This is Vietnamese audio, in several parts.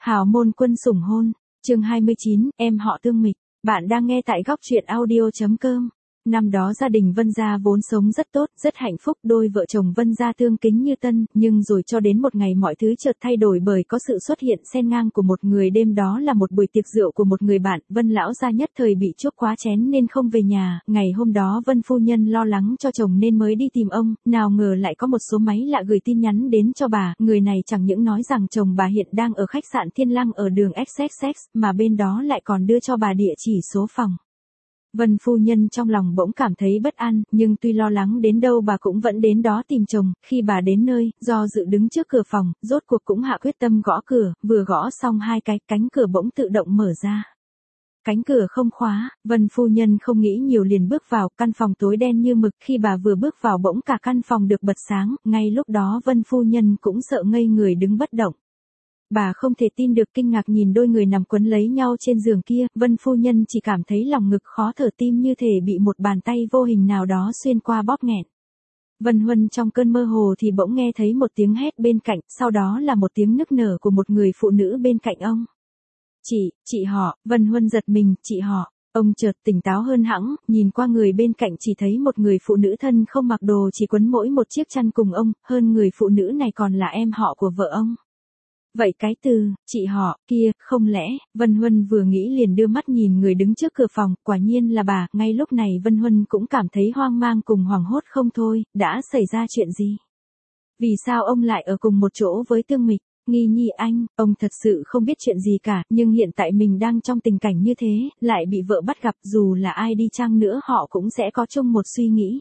Hào môn quân sủng hôn, chương 29, em họ Tương Mịch. Bạn đang nghe tại góc truyện audio.com. Năm đó gia đình Vân Gia vốn sống rất tốt, rất hạnh phúc, đôi vợ chồng Vân Gia tương kính như tân, nhưng rồi cho đến một ngày mọi thứ chợt thay đổi bởi có sự xuất hiện xen ngang của một người, đêm đó là một buổi tiệc rượu của một người bạn. Vân lão gia nhất thời bị chuốc quá chén nên không về nhà, ngày hôm đó Vân phu nhân lo lắng cho chồng nên mới đi tìm ông, nào ngờ lại có một số máy lạ gửi tin nhắn đến cho bà, người này chẳng những nói rằng chồng bà hiện đang ở khách sạn Thiên Lăng ở đường XXX, mà bên đó lại còn đưa cho bà địa chỉ số phòng. Vân phu nhân trong lòng bỗng cảm thấy bất an, nhưng tuy lo lắng đến đâu bà cũng vẫn đến đó tìm chồng. Khi bà đến nơi, do dự đứng trước cửa phòng, rốt cuộc cũng hạ quyết tâm gõ cửa, vừa gõ xong hai cái, cánh cửa bỗng tự động mở ra. Cánh cửa không khóa, Vân phu nhân không nghĩ nhiều liền bước vào, căn phòng tối đen như mực. Khi bà vừa bước vào bỗng cả căn phòng được bật sáng, ngay lúc đó Vân phu nhân cũng sợ ngây người đứng bất động. Bà không thể tin được, kinh ngạc nhìn đôi người nằm quấn lấy nhau trên giường kia. Vân phu nhân chỉ cảm thấy lòng ngực khó thở, tim như thể bị một bàn tay vô hình nào đó xuyên qua bóp nghẹn. Vân Huân trong cơn mơ hồ thì bỗng nghe thấy một tiếng hét bên cạnh, sau đó là một tiếng nức nở của một người phụ nữ bên cạnh ông. Chị họ. Vân Huân giật mình, chị họ. Ông chợt tỉnh táo hơn hẳn, nhìn qua người bên cạnh chỉ thấy một người phụ nữ thân không mặc đồ, chỉ quấn mỗi một chiếc chăn cùng ông, hơn người phụ nữ này còn là em họ của vợ ông. Vậy cái từ, chị họ, kia, không lẽ, Vân Huân vừa nghĩ liền đưa mắt nhìn người đứng trước cửa phòng, quả nhiên là bà. Ngay lúc này Vân Huân cũng cảm thấy hoang mang cùng hoảng hốt không thôi, đã xảy ra chuyện gì? Vì sao ông lại ở cùng một chỗ với Tương Mịch? Nghi nhi anh, ông thật sự không biết chuyện gì cả, nhưng hiện tại mình đang trong tình cảnh như thế, lại bị vợ bắt gặp, dù là ai đi chăng nữa họ cũng sẽ có chung một suy nghĩ.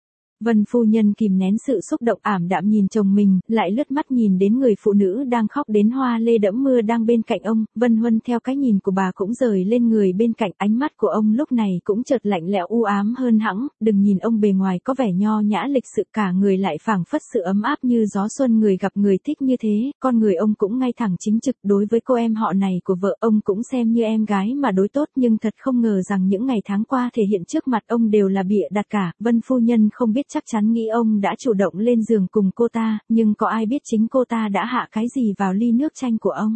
Vân phu nhân kìm nén sự xúc động ảm đạm nhìn chồng mình, lại lướt mắt nhìn đến người phụ nữ đang khóc đến hoa lê đẫm mưa đang bên cạnh ông. Vân Huân theo cái nhìn của bà cũng rời lên người bên cạnh, ánh mắt của ông lúc này cũng chợt lạnh lẽo u ám hơn hẳn. Đừng nhìn ông bề ngoài có vẻ nho nhã lịch sự, cả người lại phảng phất sự ấm áp như gió xuân, người gặp người thích như thế. Con người ông cũng ngay thẳng chính trực, đối với cô em họ này của vợ ông cũng xem như em gái mà đối tốt, nhưng thật không ngờ rằng những ngày tháng qua thể hiện trước mặt ông đều là bịa đặt cả. Vân phu nhân không biết chắc chắn nghĩ ông đã chủ động lên giường cùng cô ta, nhưng có ai biết chính cô ta đã hạ cái gì vào ly nước chanh của ông.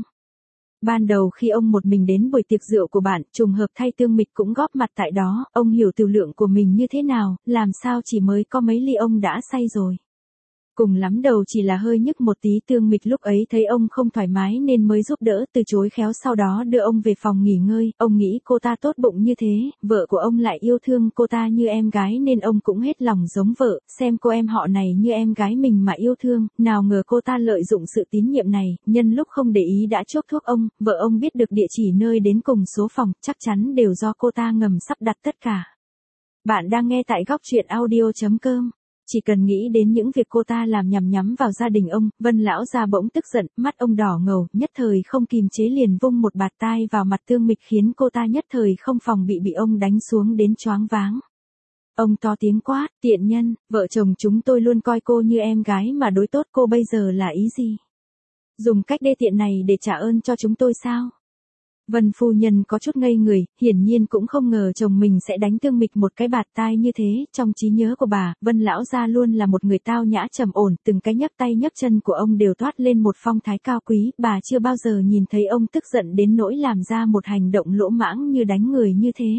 Ban đầu khi ông một mình đến buổi tiệc rượu của bạn, trùng hợp thay Tương Mịch cũng góp mặt tại đó, ông hiểu tiểu lượng của mình như thế nào, làm sao chỉ mới có mấy ly ông đã say rồi. Cùng lắm đầu chỉ là hơi nhức một tí. Tương Mịch lúc ấy thấy ông không thoải mái nên mới giúp đỡ, từ chối khéo, sau đó đưa ông về phòng nghỉ ngơi. Ông nghĩ cô ta tốt bụng như thế, vợ của ông lại yêu thương cô ta như em gái nên ông cũng hết lòng giống vợ, xem cô em họ này như em gái mình mà yêu thương. Nào ngờ cô ta lợi dụng sự tín nhiệm này, nhân lúc không để ý đã chuốc thuốc ông. Vợ ông biết được địa chỉ nơi đến cùng số phòng, chắc chắn đều do cô ta ngầm sắp đặt tất cả. Bạn đang nghe tại góc truyện audio.com. Chỉ cần nghĩ đến những việc cô ta làm nhằm nhắm vào gia đình ông, Vân lão gia bỗng tức giận, mắt ông đỏ ngầu, nhất thời không kìm chế liền vung một bạt tai vào mặt Tương Mịch, khiến cô ta nhất thời không phòng bị ông đánh xuống đến choáng váng. Ông to tiếng quát, tiện nhân, vợ chồng chúng tôi luôn coi cô như em gái mà đối tốt, cô bây giờ là ý gì? Dùng cách đê tiện này để trả ơn cho chúng tôi sao? Vân phu nhân có chút ngây người, hiển nhiên cũng không ngờ chồng mình sẽ đánh Tương Mịch một cái bạt tai như thế. Trong trí nhớ của bà, Vân lão gia luôn là một người tao nhã trầm ổn, từng cái nhấc tay nhấc chân của ông đều toát lên một phong thái cao quý. Bà chưa bao giờ nhìn thấy ông tức giận đến nỗi làm ra một hành động lỗ mãng như đánh người như thế.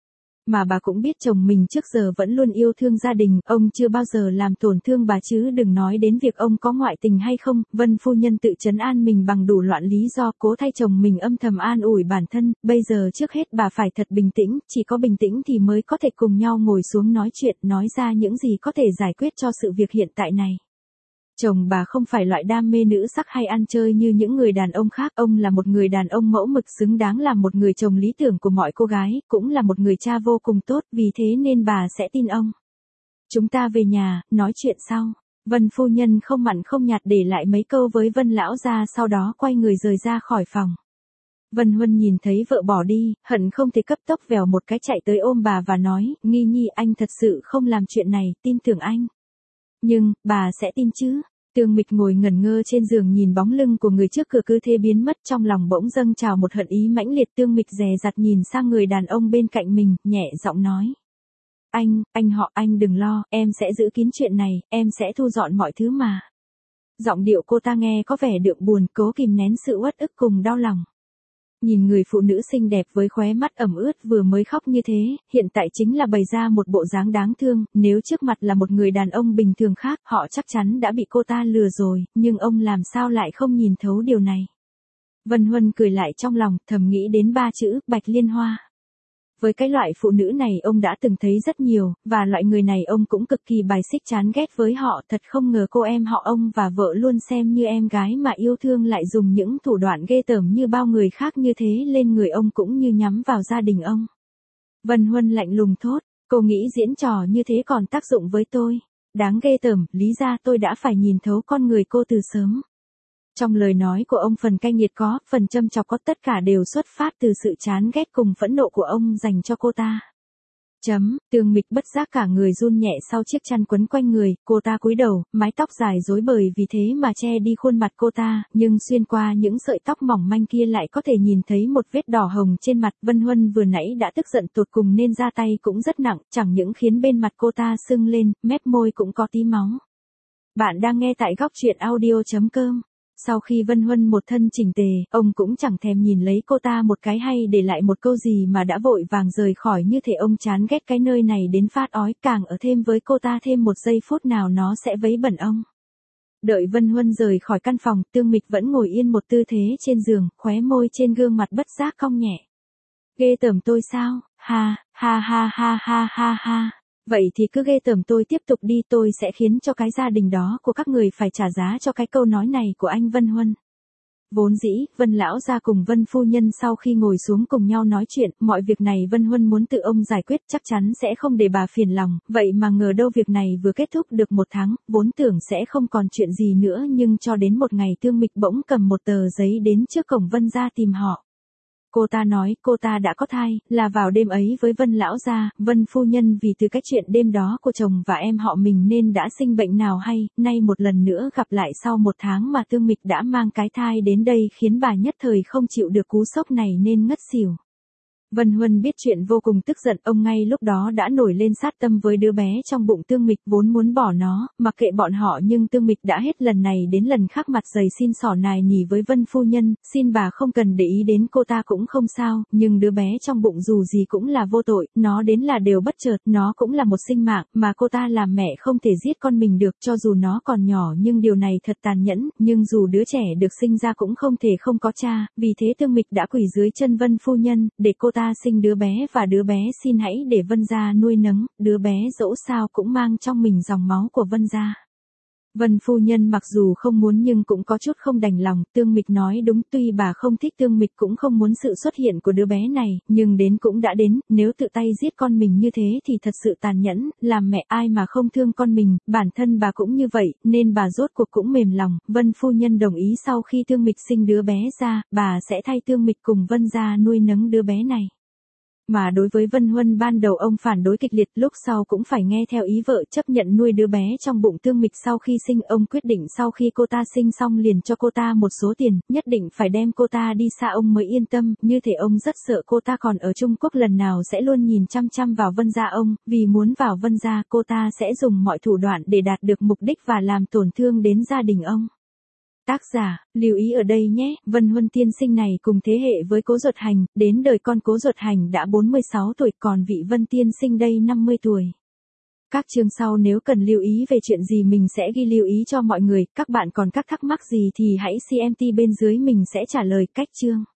Mà bà cũng biết chồng mình trước giờ vẫn luôn yêu thương gia đình, ông chưa bao giờ làm tổn thương bà, chứ đừng nói đến việc ông có ngoại tình hay không. Vân phu nhân tự trấn an mình bằng đủ loạn lý do, cố thay chồng mình âm thầm an ủi bản thân. Bây giờ trước hết bà phải thật bình tĩnh, chỉ có bình tĩnh thì mới có thể cùng nhau ngồi xuống nói chuyện, nói ra những gì có thể giải quyết cho sự việc hiện tại này. Chồng bà không phải loại đam mê nữ sắc hay ăn chơi như những người đàn ông khác, ông là một người đàn ông mẫu mực, xứng đáng làm một người chồng lý tưởng của mọi cô gái, cũng là một người cha vô cùng tốt, vì thế nên bà sẽ tin ông. Chúng ta về nhà, nói chuyện sau. Vân phu nhân không mặn không nhạt để lại mấy câu với Vân lão gia, sau đó quay người rời ra khỏi phòng. Vân Huân nhìn thấy vợ bỏ đi, hận không thể cấp tốc vèo một cái chạy tới ôm bà và nói, Nghi nhi anh thật sự không làm chuyện này, tin tưởng anh. Nhưng, bà sẽ tin chứ? Tương Mịch ngồi ngẩn ngơ trên giường nhìn bóng lưng của người trước cửa cứ thế biến mất, trong lòng bỗng dâng trào một hận ý mãnh liệt. Tương Mịch dè dặt nhìn sang người đàn ông bên cạnh mình, nhẹ giọng nói. Anh họ, anh đừng lo, em sẽ giữ kín chuyện này, em sẽ thu dọn mọi thứ mà. Giọng điệu cô ta nghe có vẻ đượm buồn, cố kìm nén sự uất ức cùng đau lòng. Nhìn người phụ nữ xinh đẹp với khóe mắt ẩm ướt vừa mới khóc như thế, hiện tại chính là bày ra một bộ dáng đáng thương, nếu trước mặt là một người đàn ông bình thường khác, họ chắc chắn đã bị cô ta lừa rồi, nhưng ông làm sao lại không nhìn thấu điều này. Vân Huân cười lại trong lòng, thầm nghĩ đến ba chữ, Bạch Liên Hoa. Với cái loại phụ nữ này ông đã từng thấy rất nhiều, và loại người này ông cũng cực kỳ bài xích chán ghét với họ, thật không ngờ cô em họ ông và vợ luôn xem như em gái mà yêu thương lại dùng những thủ đoạn ghê tởm như bao người khác như thế lên người ông cũng như nhắm vào gia đình ông. Vân Huân lạnh lùng thốt, cô nghĩ diễn trò như thế còn tác dụng với tôi. Đáng ghê tởm, lý ra tôi đã phải nhìn thấu con người cô từ sớm. Trong lời nói của ông phần cay nghiệt có, phần châm chọc có, tất cả đều xuất phát từ sự chán ghét cùng phẫn nộ của ông dành cho cô ta. Tương Mịch bất giác cả người run nhẹ sau chiếc chăn quấn quanh người, cô ta cúi đầu, mái tóc dài rối bời vì thế mà che đi khuôn mặt cô ta, nhưng xuyên qua những sợi tóc mỏng manh kia lại có thể nhìn thấy một vết đỏ hồng trên mặt. Vân Huân vừa nãy đã tức giận tột cùng nên ra tay cũng rất nặng, chẳng những khiến bên mặt cô ta sưng lên, mép môi cũng có tí máu. Bạn đang nghe tại góc truyện audio.com. Sau khi Vân Huân một thân chỉnh tề, ông cũng chẳng thèm nhìn lấy cô ta một cái hay để lại một câu gì mà đã vội vàng rời khỏi, như thể ông chán ghét cái nơi này đến phát ói, càng ở thêm với cô ta thêm một giây phút nào nó sẽ vấy bẩn ông. Đợi Vân Huân rời khỏi căn phòng, Tương Mịch vẫn ngồi yên một tư thế trên giường, khóe môi trên gương mặt bất giác cong nhẹ. Ghê tởm tôi sao? Ha, ha ha ha ha ha ha. Vậy thì cứ ghê tởm tôi tiếp tục đi, tôi sẽ khiến cho cái gia đình đó của các người phải trả giá cho cái câu nói này của anh Vân Huân. Vốn dĩ, Vân lão gia cùng Vân phu nhân sau khi ngồi xuống cùng nhau nói chuyện, mọi việc này Vân Huân muốn tự ông giải quyết, chắc chắn sẽ không để bà phiền lòng, vậy mà ngờ đâu việc này vừa kết thúc được một tháng, vốn tưởng sẽ không còn chuyện gì nữa, nhưng cho đến một ngày Tương Mịch bỗng cầm một tờ giấy đến trước cổng Vân gia tìm họ. Cô ta nói cô ta đã có thai, là vào đêm ấy với Vân lão gia, Vân phu nhân vì từ cái chuyện đêm đó của chồng và em họ mình nên đã sinh bệnh nào hay, nay một lần nữa gặp lại sau một tháng mà Tương Mịch đã mang cái thai đến đây khiến bà nhất thời không chịu được cú sốc này nên ngất xỉu. Vân Huân biết chuyện vô cùng tức giận, ông ngay lúc đó đã nổi lên sát tâm với đứa bé trong bụng Tương Mịch, vốn muốn bỏ nó, mặc kệ bọn họ, nhưng Tương Mịch đã hết lần này đến lần khác mặt dày xin xỏ nài nỉ với Vân phu nhân, xin bà không cần để ý đến cô ta cũng không sao, nhưng đứa bé trong bụng dù gì cũng là vô tội, nó đến là đều bất chợt, nó cũng là một sinh mạng, mà cô ta làm mẹ không thể giết con mình được, cho dù nó còn nhỏ, nhưng điều này thật tàn nhẫn, nhưng dù đứa trẻ được sinh ra cũng không thể không có cha, vì thế Tương Mịch đã quỳ dưới chân Vân phu nhân, để cô ta sinh đứa bé, và đứa bé xin hãy để Vân gia nuôi nấng, đứa bé dẫu sao cũng mang trong mình dòng máu của Vân gia. Vân phu nhân mặc dù không muốn nhưng cũng có chút không đành lòng, Tương Mịch nói đúng, tuy bà không thích Tương Mịch cũng không muốn sự xuất hiện của đứa bé này, nhưng đến cũng đã đến, nếu tự tay giết con mình như thế thì thật sự tàn nhẫn, làm mẹ ai mà không thương con mình, bản thân bà cũng như vậy, nên bà rốt cuộc cũng mềm lòng. Vân phu nhân đồng ý sau khi Tương Mịch sinh đứa bé ra, bà sẽ thay Tương Mịch cùng Vân gia nuôi nấng đứa bé này. Mà đối với Vân Huân ban đầu ông phản đối kịch liệt, lúc sau cũng phải nghe theo ý vợ chấp nhận nuôi đứa bé trong bụng Tương Mịch. Sau khi sinh, ông quyết định sau khi cô ta sinh xong liền cho cô ta một số tiền, nhất định phải đem cô ta đi xa ông mới yên tâm, như thể ông rất sợ cô ta còn ở Trung Quốc lần nào sẽ luôn nhìn chăm chăm vào Vân gia ông, vì muốn vào Vân gia cô ta sẽ dùng mọi thủ đoạn để đạt được mục đích và làm tổn thương đến gia đình ông. Tác giả, lưu ý ở đây nhé, Vân Huân tiên sinh này cùng thế hệ với Cố Duật Hành, đến đời con Cố Duật Hành đã 46 tuổi, còn vị Vân tiên sinh đây 50 tuổi. Các chương sau nếu cần lưu ý về chuyện gì mình sẽ ghi lưu ý cho mọi người, các bạn còn các thắc mắc gì thì hãy comment bên dưới mình sẽ trả lời cách chương.